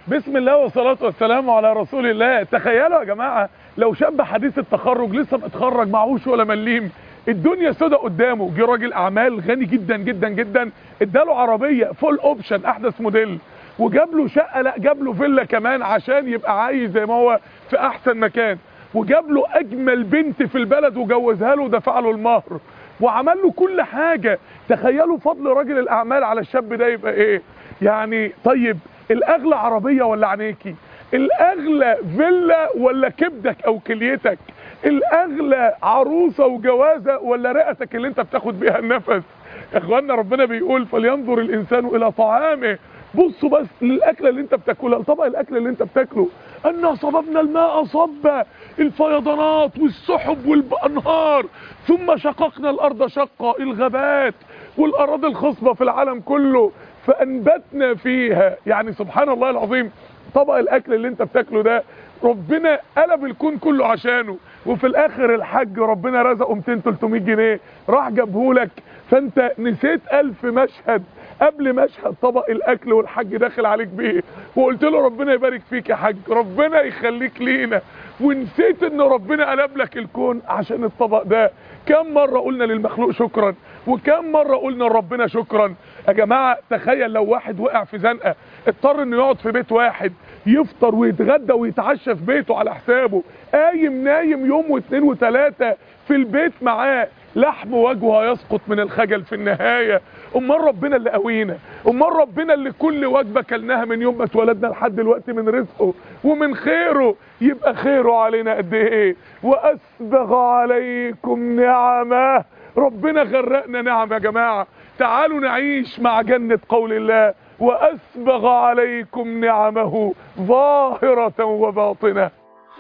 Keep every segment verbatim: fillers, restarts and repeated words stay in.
بسم الله والصلاة والسلام على رسول الله. تخيلوا يا جماعة لو شاب حديث التخرج لسه متخرج معهوش ولا مليم، الدنيا سودة قدامه، جه راجل اعمال غني جدا جدا جدا اداله عربية فول اوبشن احدث موديل، وجاب له شقة، لا جاب له فيلا كمان عشان يبقى عايز زي ما هو في احسن مكان، وجاب له اجمل بنت في البلد وجوزها له ودفع له المهر وعمل له كل حاجة. تخيلوا فضل راجل الاعمال على الشاب ده يبقى ايه يعني. طيب الاغلى عربية ولا عينيكي؟ الاغلى فيلا ولا كبدك او كليتك؟ الاغلى عروسة وجوازة ولا رئتك اللي انت بتاخد بيها النفس؟ يا اخوانا ربنا بيقول فلينظر الانسان الى طعامه. بصوا بس للاكله اللي انت بتاكلها، طبق الاكل اللي انت بتاكله. انا صببنا الماء صبا، الفيضانات والسحب والانهار، ثم شققنا الارض شقا، الغابات والاراضي الخصبه في العالم كله فانبتنا فيها. يعني سبحان الله العظيم، طبق الاكل اللي انت بتاكله ده ربنا قلب الكون كله عشانه، وفي الاخر الحج ربنا رزقه مئتين تلتمية جنيه راح جابهولك، فانت نسيت الف مشهد قبل مشهد طبق الاكل والحج داخل عليك بيه، وقلت له ربنا يبارك فيك يا حاج، ربنا يخليك لينا، ونسيت ان ربنا قلب لك الكون عشان الطبق ده. كم مرة قلنا للمخلوق شكرا، وكم مرة قلنا لربنا شكرا. يا جماعة تخيل لو واحد وقع في زنقة اضطر انه يقعد في بيت واحد يفطر ويتغدى ويتعشى في بيته على حسابه، قايم نايم يوم واثنين وثلاثة في البيت معاه، لحم وجهه هيسقط من الخجل في النهاية. امال ربنا اللي قوينا، امال ربنا اللي كل وجبة كلناها من يوم ما اتولدنا لحد دلوقتي من رزقه ومن خيره، يبقى خيره علينا قد ايه. واسبغ عليكم نعمه، ربنا غرقنا نعم. يا جماعة تعالوا نعيش مع جنة قول الله واسبغ عليكم نعمه ظاهرة وباطنة.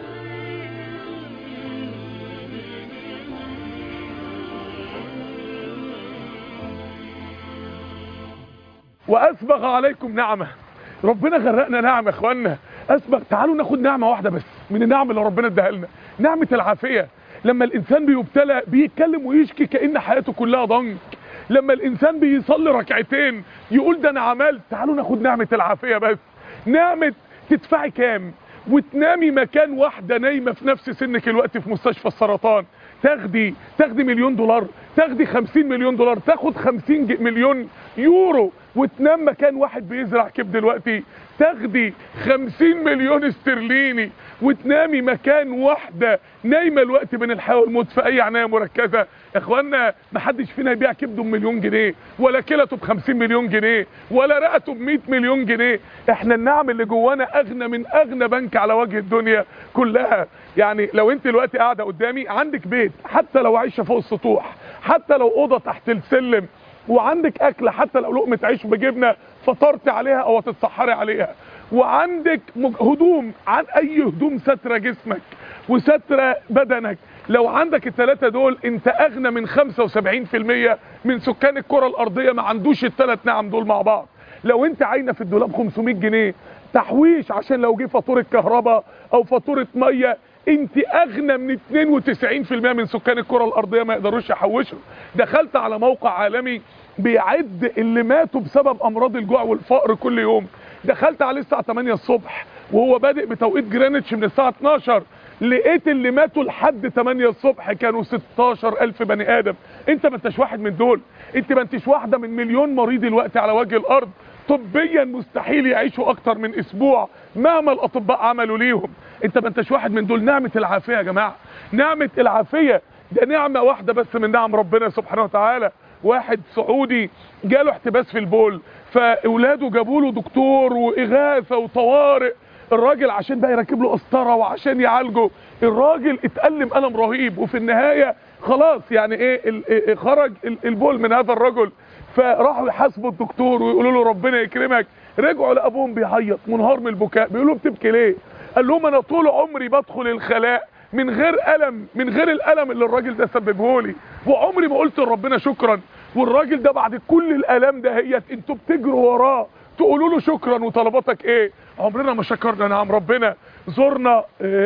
واسبغ عليكم نعمه، ربنا غرقنا نعم يا اخوانا. اسبغ. تعالوا ناخد نعمه واحده بس من النعم اللي ربنا اداها لنا، نعمه العافيه. لما الانسان بيبتلى بيتكلم ويشكي كأن حياته كلها ضنك، لما الانسان بيصلي ركعتين يقول ده انا عملت. تعالوا ناخد نعمه العافيه بس، نعمه تدفعي كام وتنامي مكان واحده نايمه في نفس سنك الوقت في مستشفى السرطان، تاخدي تاخدي مليون دولار، تاخدي خمسين مليون دولار، تاخد خمسين مليون يورو، وتنام مكان واحد بيزرع كبد دلوقتي، تاخدي خمسين مليون استرليني، وتنامي مكان واحده نايمه الوقت بين الحياه والموت في اي عنايه مركزه. يا اخوانا محدش فينا يبيع كبده بمليون جنيه، ولا كلته بخمسين مليون جنيه، ولا رئته بمية مليون جنيه. احنا النعم اللي جوانا اغنى من اغنى بنك على وجه الدنيا كلها. يعني لو انت دلوقتي قاعده قدامي عندك بيت، حتى لو عايشه فوق السطوح، حتى لو اوضه تحت السلم، وعندك اكل حتى لو لقمه عيش بجبنه فطرت عليها او تتسحري عليها، وعندك هدوم، عن اي هدوم ستره جسمك وستره بدنك، لو عندك الثلاثه دول انت اغنى من خمسة وسبعين في المية من سكان الكره الارضيه ما عندوش الثلاث نعم دول مع بعض. لو انت عاينه في الدولاب خمسمية جنيه تحويش عشان لو جه فاتوره كهرباء او فاتوره ميه، انت اغنى من اتنين وتسعين في المية من سكان الكره الارضيه ما يقدروش يحوشوا. دخلت على موقع عالمي بيعد اللي ماتوا بسبب امراض الجوع والفقر كل يوم، دخلت عليه الساعه تمانية الصبح وهو بادئ بتوقيت جرينتش من الساعه اتناشر، لقيت اللي ماتوا لحد تمانية الصبح كانوا ستاشر الف بني ادم. انت ما انتش واحد من دول، انت ما انتش واحده من مليون مريض دلوقتي على وجه الارض طبيا مستحيل يعيشوا اكتر من اسبوع مهما الاطباء عملوا ليهم. انت ما انتش واحد من دول. نعمه العافيه يا جماعه، نعمه العافيه ده نعمه واحده بس من نعم ربنا سبحانه وتعالى. واحد سعودي جاله احتباس في البول، فاولاده جابوا له دكتور واغاثه وطوارئ، الراجل عشان بقى يركب له قسطره وعشان يعالجه، الراجل اتألم ألم رهيب، وفي النهايه خلاص يعني ايه خرج البول من هذا الرجل. فراحوا يحاسبوا الدكتور ويقولوا له ربنا يكرمك، رجعوا لابوهم بيعيط منهار من البكاء، بيقولوا بتبكي ليه؟ قال لهم انا طول عمري بدخل الخلاء من غير الم، من غير الالم اللي الراجل ده سببه لي، وعمري ما قلت لربنا شكرا، والراجل ده بعد كل الالام ده هي انتوا بتجروا وراه تقولوا له شكرا وطلباتك ايه؟ عمرنا ما شكرنا نعم ربنا. زرنا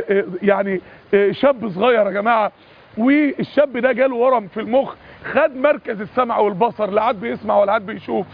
يعني شاب صغير يا جماعه، والشاب ده جاله ورم في المخ، خد مركز السمع والبصر، لا عاد بيسمع ولا عاد بيشوف.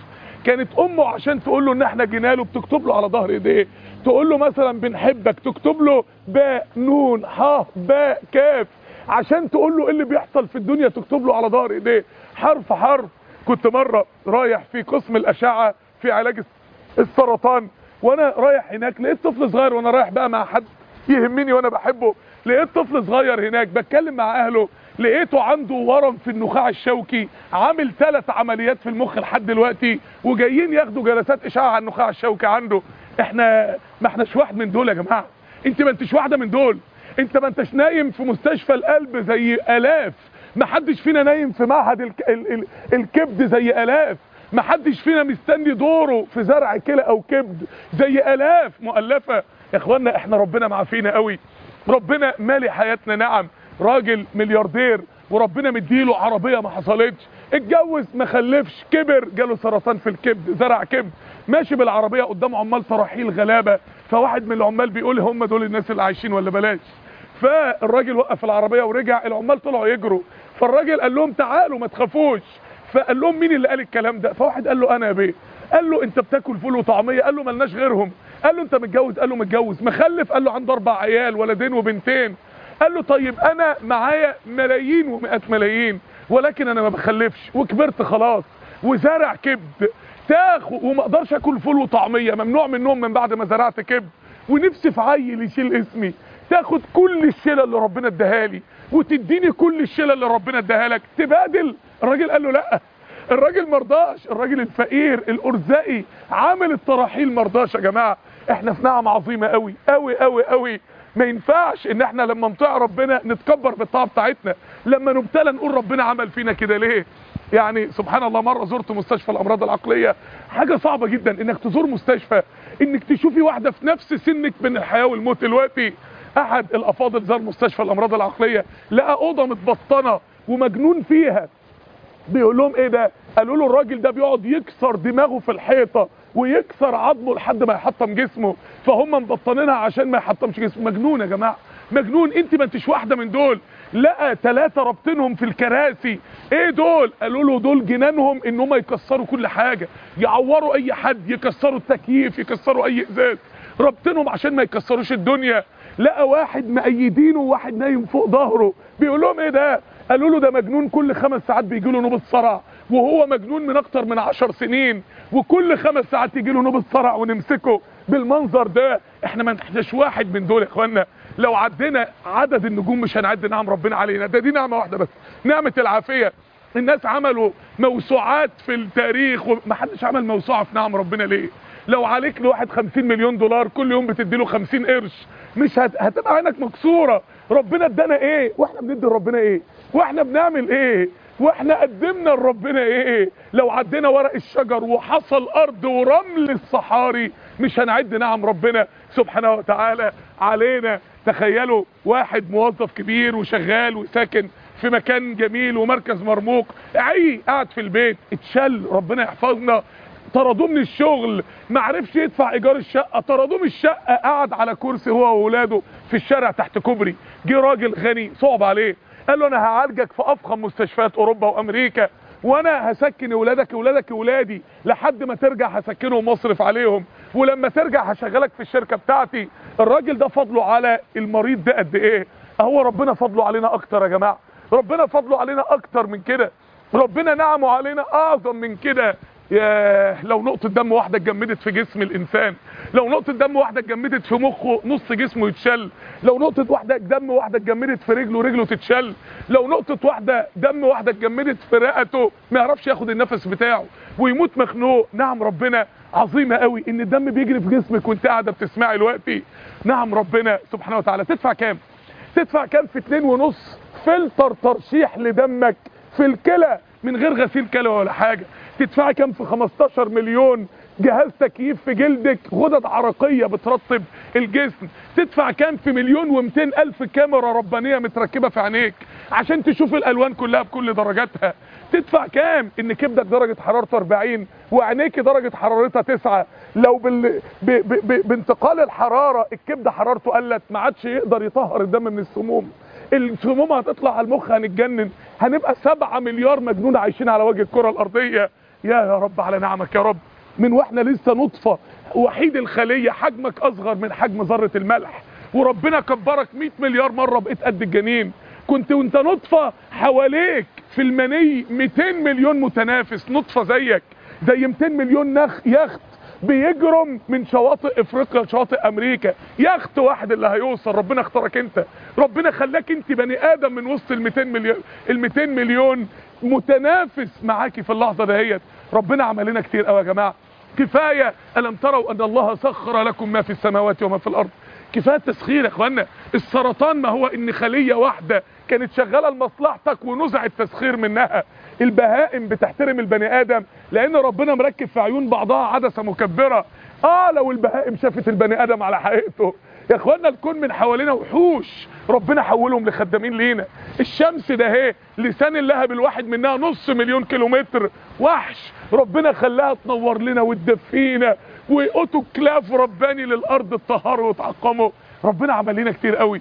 كانت امه عشان تقول له ان احنا جينا له بتكتب له على ظهر ايديه، تقول له مثلا بنحبك تكتب له باء نون ح باء كاف، عشان تقول له ايه اللي بيحصل في الدنيا تكتب له على ظهر ايديه حرف حرف. كنت مره رايح في قسم الاشعه في علاج السرطان، وانا رايح هناك لقيت طفل صغير، وانا رايح بقى مع حد يهمني وانا بحبه، لقيت طفل صغير هناك بتكلم مع اهله، لقيته عنده ورم في النخاع الشوكي، عامل ثلاث عمليات في المخ لحد دلوقتي، وجايين ياخدوا جلسات اشعه على النخاع الشوكي عنده. احنا ما احناش واحد من دول يا جماعه، انت ما انتش واحده من دول، انت ما انتش نايم في مستشفى القلب زي الاف، ما حدش فينا نايم في معهد الك... ال... ال... الكبد زي الاف، ما حدش فينا مستني دوره في زرع كلى او كبد زي الاف مؤلفه. يا اخوانا احنا ربنا معافينا قوي، ربنا مالي حياتنا. نعم راجل ملياردير وربنا مديله عربيه ما حصلتش، اتجوز ما خلفش، كبر جاله سرطان في الكبد، زرع كبد، ماشي بالعربيه قدام عمال تراحيل غلابه، فواحد من العمال بيقول هم دول الناس اللي عايشين ولا بلاش؟ فالراجل وقف العربيه ورجع، العمال طلعوا يجروا، فالراجل قال لهم تعالوا ما تخافوش، فقال لهم مين اللي قال الكلام ده؟ فواحد قال له انا يا بيه. قال له انت بتاكل فول وطعميه؟ قال له ملناش غيرهم. قال له انت متجوز؟ قال له متجوز. مخلف؟ قال له عنده اربع عيال، ولدين وبنتين. قال له طيب انا معايا ملايين ومئات ملايين، ولكن انا ما بخلفش وكبرت خلاص وزارع كبد، تاخد وما اقدرش اكل فول وطعميه، ممنوع منهم من بعد ما زرعت كبد، ونفسي في عيل يشيل اسمي، تاخد كل الشيله اللي ربنا اداها لي وتديني كل الشيله اللي ربنا اداها لك، تبادل؟ الراجل قال له لا، الراجل مرضاش، الراجل الفقير الارزاقي عامل التراحيل مرضاش. يا جماعه احنا في نعم عظيمه قوي قوي قوي قوي، ما ينفعش ان احنا لما نطيع ربنا نتكبر بالطاعه بتاعتنا، لما نبتلى نقول ربنا عمل فينا كده ليه؟ يعني سبحان الله، مره زرت مستشفى الامراض العقليه، حاجه صعبه جدا انك تزور مستشفى، انك تشوفي واحده في نفس سنك بين الحياه والموت. دلوقتي احد الافاضل زار مستشفى الامراض العقليه، لقى اوضه متبطنه ومجنون فيها، بيقول لهم ايه ده؟ قالوا له الراجل ده بيقعد يكسر دماغه في الحيطه ويكسر عظمه لحد ما يحطم جسمه، فهم مبطنينها عشان ما يحطمش جسمه. مجنون يا جماعه، مجنون. انت ما انتش واحده من دول. لقى ثلاثه رابطينهم في الكراسي، ايه دول؟ قالوا له دول جنانهم ان هم يكسروا كل حاجه، يعوروا اي حد، يكسروا التكييف، يكسروا اي ازاز، رابطينهم عشان ما يكسروش الدنيا. لقى واحد مأيدينه وواحد نايم فوق ظهره، بيقول لهم ايه ده؟ قالوا له ده مجنون، كل خمس ساعات بيجي له نوبه صرع، وهو مجنون من اكتر من عشر سنين، وكل خمس ساعات يجي له نوبه صرع ونمسكه بالمنظر ده. احنا ما نحتاجش واحد من دول يا اخوانا. لو عدينا عدد النجوم مش هنعد نعم ربنا علينا، ده دي نعمه واحده بس، نعمه العافيه. الناس عملوا موسوعات في التاريخ ومحدش عمل موسوعه في نعم ربنا. ليه؟ لو عليك لواحد خمسين مليون دولار كل يوم بتديله خمسين قرش، مش هت... هتبقى عينك مكسوره. ربنا ادانا ايه واحنا بندي لربنا ايه؟ واحنا بنعمل ايه؟ واحنا قدمنا لربنا ايه؟ لو عدينا ورق الشجر وحصل ارض ورمل الصحاري مش هنعد نعم ربنا سبحانه وتعالى علينا. تخيلوا واحد موظف كبير وشغال وساكن في مكان جميل ومركز مرموق، عي قاعد في البيت، اتشل ربنا يحفظنا، طردوه من الشغل، ما عرفش يدفع ايجار الشقه، طردوه من الشقه، قعد على كرسي هو واولاده في الشارع تحت كوبري. جه راجل غني صعب عليه، قال له انا هعالجك في افخم مستشفيات اوروبا وامريكا، وانا هسكن اولادك اولادك اولادي لحد ما ترجع، هسكنهم واصرف عليهم، ولما ترجع هشغلك في الشركه بتاعتي. الراجل ده فضله على المريض ده قد ايه؟ هو ربنا فضله علينا اكتر يا جماعه، ربنا فضله علينا اكتر من كده، ربنا نعمه علينا اعظم من كده. ياه لو نقطة دم واحدة اتجمدت في جسم الإنسان، لو نقطة دم واحدة اتجمدت في مخه نص جسمه يتشل، لو نقطة واحدة دم واحدة اتجمدت في رجله رجله تتشل، لو نقطة واحدة دم واحدة اتجمدت في رئته ما يعرفش ياخد النفس بتاعه ويموت مخنوق. نعم ربنا عظيمة قوي ان الدم بيجري في جسمك وانت قاعدة بتسمعي دلوقتي. نعم ربنا سبحانه وتعالى. تدفع كام؟ تدفع كام في اتنين ونص فلتر ترشيح لدمك في الكلى من غير غسيل كلى ولا حاجة؟ تدفع كام في خمستاشر مليون جهاز تكييف في جلدك، غدد عرقية بترطب الجسم؟ تدفع كام في مليون ومتين الف كاميرا ربانية متركبة في عينيك عشان تشوف الالوان كلها بكل درجاتها؟ تدفع كام ان كبدك درجة حرارته اربعين وعينيك درجة حرارتها تسعة؟ لو بال... ب... ب... ب... بانتقال الحرارة الكبد حرارته قلت، ما عادش يقدر يطهر الدم من السموم، السموم هتطلع على المخ، هنتجنن، هنبقى سبعة مليار مجنون عايشين على وجه الكرة الارضية. يا يا رب على نعمك يا رب. من واحنا لسه نطفه وحيد الخليه، حجمك اصغر من حجم ذره الملح، وربنا كبرك مئة مليار مره بقيت قد الجنين. كنت وانت نطفه حواليك في المني مئتين مليون متنافس نطفه زيك، زي مئتين مليون نخ يخت بيجرم من شواطئ افريقيا لشواطئ امريكا، يخت واحد اللي هيوصل. ربنا اختارك انت، ربنا خلاك انت بني ادم من وسط ال مئتين مليون ال مئتين مليون متنافس معاكي في اللحظه دهيت. ربنا عمل لنا كتير قوي يا جماعه. كفايه الم تروا ان الله سخر لكم ما في السماوات وما في الارض. كفايه تسخير يا اخوانا. السرطان ما هو ان خليه واحده كانت شغاله لمصلحتك ونزع التسخير منها. البهائم بتحترم البني ادم لان ربنا مركب في عيون بعضها عدسه مكبره. اه لو البهائم شافت البني ادم على حقيقته يا اخوانا. الكون من حوالينا وحوش، ربنا حولهم لخدامين لينا. الشمس ده اهي لسان اللهب الواحد منها نص مليون كيلومتر وحش، ربنا خلاها تنور لنا وتدفينا، وقطوا كلاف رباني للارض اتطهروا وتعقموا. ربنا عمل لنا كتير قوي.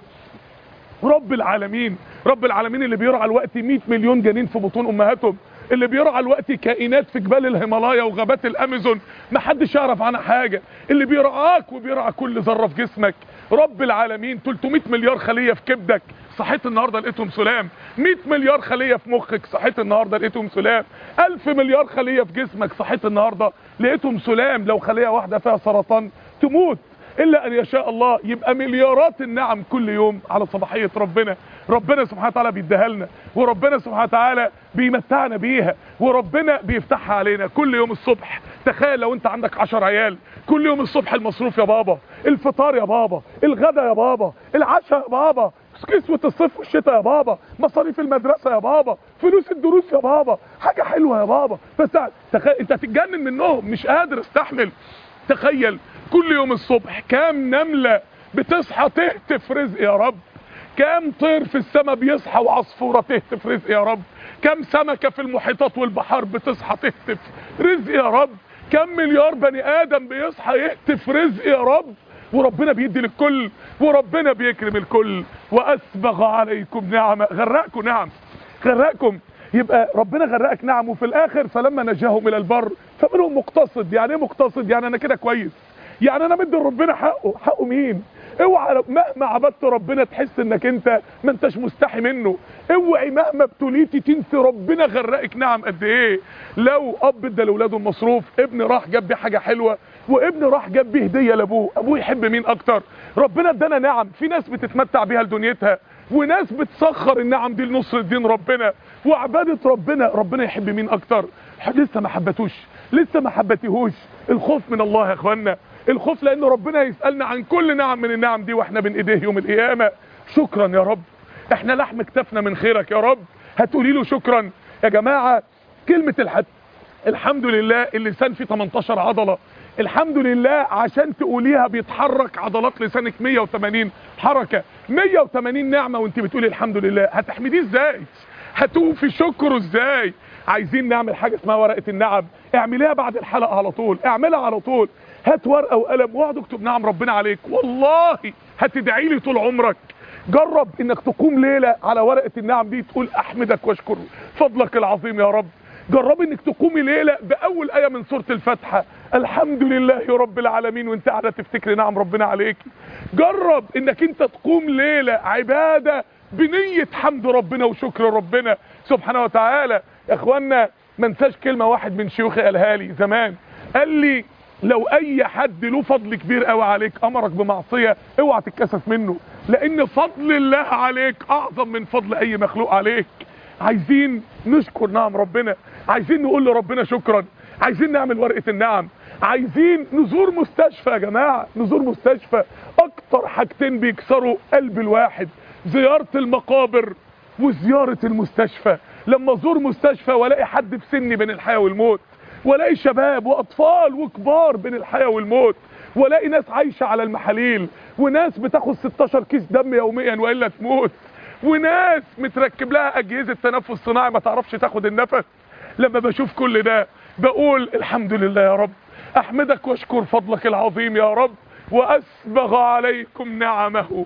رب العالمين، رب العالمين اللي بيرعى الوقت مئة مليون جنين في بطون امهاتهم، اللي بيرعى الوقت كائنات في جبال الهيمالايا وغابات الامازون محدش يعرف عنها حاجه، اللي بيرعاك وبيرعى كل ذره في جسمك. رب العالمين. ثلاثمئة مليار خليه في كبدك، صحيت النهارده لقيتهم سلام. مئة مليار خليه في مخك، صحيت النهارده لقيتهم سلام. ألف مليار خليه في جسمك، صحيت النهارده لقيتهم سلام. لو خليه واحده فيها سرطان تموت الا ان يشاء الله. يبقى مليارات النعم كل يوم على صباحيه ربنا. ربنا سبحانه وتعالى بيديها لنا، وربنا سبحانه وتعالى بيمتعنا بيها، وربنا بيفتحها علينا كل يوم الصبح. تخيل لو انت عندك عشر عيال، كل يوم الصبح المصروف يا بابا، الفطار يا بابا، الغدا يا بابا، العشاء يا بابا، كسوة الصيف والشتاء يا بابا، مصاريف المدرسة يا بابا، فلوس الدروس يا بابا، حاجة حلوة يا بابا. بس تخيل انت هتتجنن منهم، مش قادر استحمل. تخيل كل يوم الصبح كام نملة بتصحى تهتف رزق يا رب، كام طير في السماء بيصحى وعصفورة تهتف رزق يا رب، كام سمكة في المحيطات والبحار بتصحى تهتف رزق يا رب، كام مليار بني آدم بيصحى يهتف رزق يا رب. وربنا بيدي للكل، وربنا بيكرم الكل. وأسبغ عليكم نعمة، غرقكم نعم، غرقكم. يبقى ربنا غرقك نعم، وفي الآخر فلما نجاهم إلى البر فمنهم مقتصد. يعني ايه مقتصد؟ يعني أنا كده كويس، يعني انا مدي ربنا حقه. حقه مين؟ اوعى مهما عبدت ربنا تحس انك انت ما انتش مستحي منه. اوعي مهما ابتليتي تنسي ربنا غرقك نعم قد ايه. لو اب ادى لاولاده المصروف، ابن راح جاب بيه حاجه حلوه، وابن راح جاب بيه هديه لابوه، ابوه يحب مين اكتر؟ ربنا ادانا نعم، في ناس بتتمتع بيها لدنيتها، وناس بتسخر النعم دي لنصر دين ربنا وعباده ربنا. ربنا يحب مين اكتر؟ لسه ما حبتوش، لسه ما حبتيهوش. الخوف من الله يا اخوانا، الخوف، لان ربنا يسألنا عن كل نعم من النعم دي واحنا بين ايديه يوم القيامة. شكرا يا رب، احنا لحم كتفنا من خيرك يا رب. هتقولي له شكرا يا جماعة. كلمة الحد الحمد لله اللسان فيه تمنتاشر عضلة. الحمد لله عشان تقوليها بيتحرك عضلات لسانك مية وتمانين حركة، مية وتمانين نعمة وانت بتقولي الحمد لله. هتحمديه ازاي؟ هتوفي شكره ازاي؟ عايزين نعمل حاجة اسمها ورقة النعم، اعمليها بعد الحلقة على طول، اعملها على طول. هات ورقه وقلم واقعد اكتب نعم ربنا عليك، والله هتدعي لي طول عمرك. جرب انك تقوم ليله على ورقه النعم دي تقول احمدك واشكر فضلك العظيم يا رب. جرب انك تقومي ليله باول ايه من سوره الفاتحه، الحمد لله رب العالمين، وانت قاعده تفتكري نعم ربنا عليك. جرب انك انت تقوم ليله عباده بنيه حمد ربنا وشكر ربنا سبحانه وتعالى. يا اخوانا ما انساش كلمه واحد من شيوخي قالها لي زمان، قال لي لو اي حد له فضل كبير قوي عليك امرك بمعصيه اوعى تتكسف منه، لان فضل الله عليك اعظم من فضل اي مخلوق عليك. عايزين نشكر نعم ربنا، عايزين نقول لربنا شكرا، عايزين نعمل ورقه النعم، عايزين نزور مستشفى يا جماعه، نزور مستشفى. اكتر حاجتين بيكسروا قلب الواحد زياره المقابر وزياره المستشفى. لما ازور مستشفى والاقي حد في سني بين الحياه والموت، والاقي شباب واطفال وكبار بين الحياه والموت، والاقي ناس عايشه على المحاليل، وناس بتاخد ستاشر كيس دم يوميا والا تموت، وناس متركب لها اجهزه تنفس صناعي ما تعرفش تاخد النفس. لما بشوف كل ده بقول الحمد لله يا رب، احمدك واشكر فضلك العظيم يا رب. واسبغ عليكم نعمه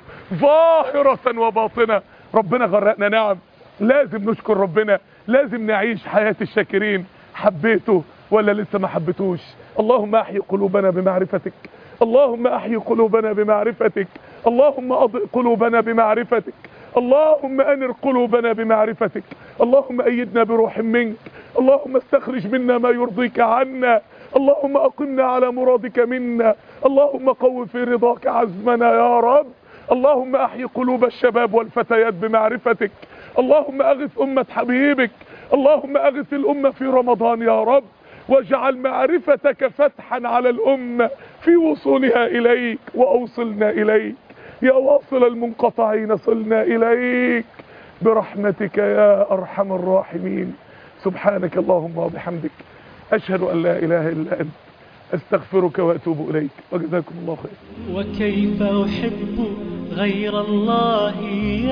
ظاهره وباطنه. ربنا غرقنا نعم، لازم نشكر ربنا، لازم نعيش حياه الشاكرين. حبيته ولا لسه ما حبتوش؟ اللهم احيي قلوبنا بمعرفتك، اللهم احيي قلوبنا بمعرفتك، اللهم اضئ قلوبنا بمعرفتك، اللهم انر قلوبنا بمعرفتك، اللهم ايدنا بروح منك، اللهم استخرج منا ما يرضيك عنا، اللهم اقمنا على مرادك منا، اللهم قو في رضاك عزمنا يا رب. اللهم احيي قلوب الشباب والفتيات بمعرفتك، اللهم اغث امة حبيبك، اللهم اغث الامة في رمضان يا رب، واجعل معرفتك فتحا على الامة في وصولها اليك، واوصلنا اليك يا واصل المنقطعين، صلنا اليك برحمتك يا ارحم الراحمين. سبحانك اللهم وبحمدك، اشهد ان لا اله الا انت، استغفرك واتوب اليك، وجزاكم الله خير. وكيف احب غير الله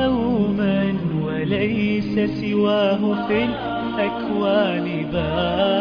يوما وليس سواه في الاكوان بار